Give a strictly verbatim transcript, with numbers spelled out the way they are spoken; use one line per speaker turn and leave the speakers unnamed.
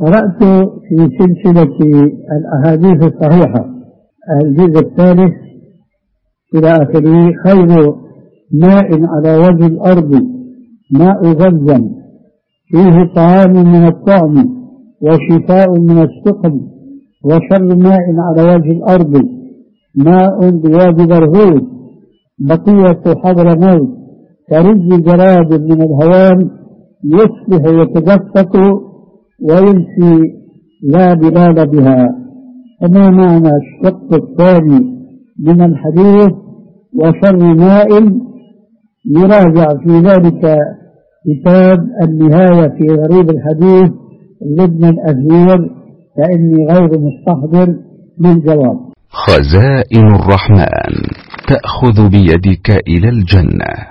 قرأت في سلسلة الأحاديث الصحيحة الجزء الثالث إلى آخره: خير ماء على وجه الأرض ماء زمزم فيه طعام من الطعم وشفاء من السقم، وشر ماء على وجه الأرض ماء بوادي برهوث بقية حضرموت كرز جراد من الهوام يصبح يتدفق ويمسي لا بلاد بها. وما معنى الشق الثاني من الحديث وشر ماء؟ يراجع في ذلك كتاب النهاية في غريب الحديث لابن الأثير، فإني غير مستحضر من جواب.
خزائن الرحمن تأخذ بيدك إلى الجنة.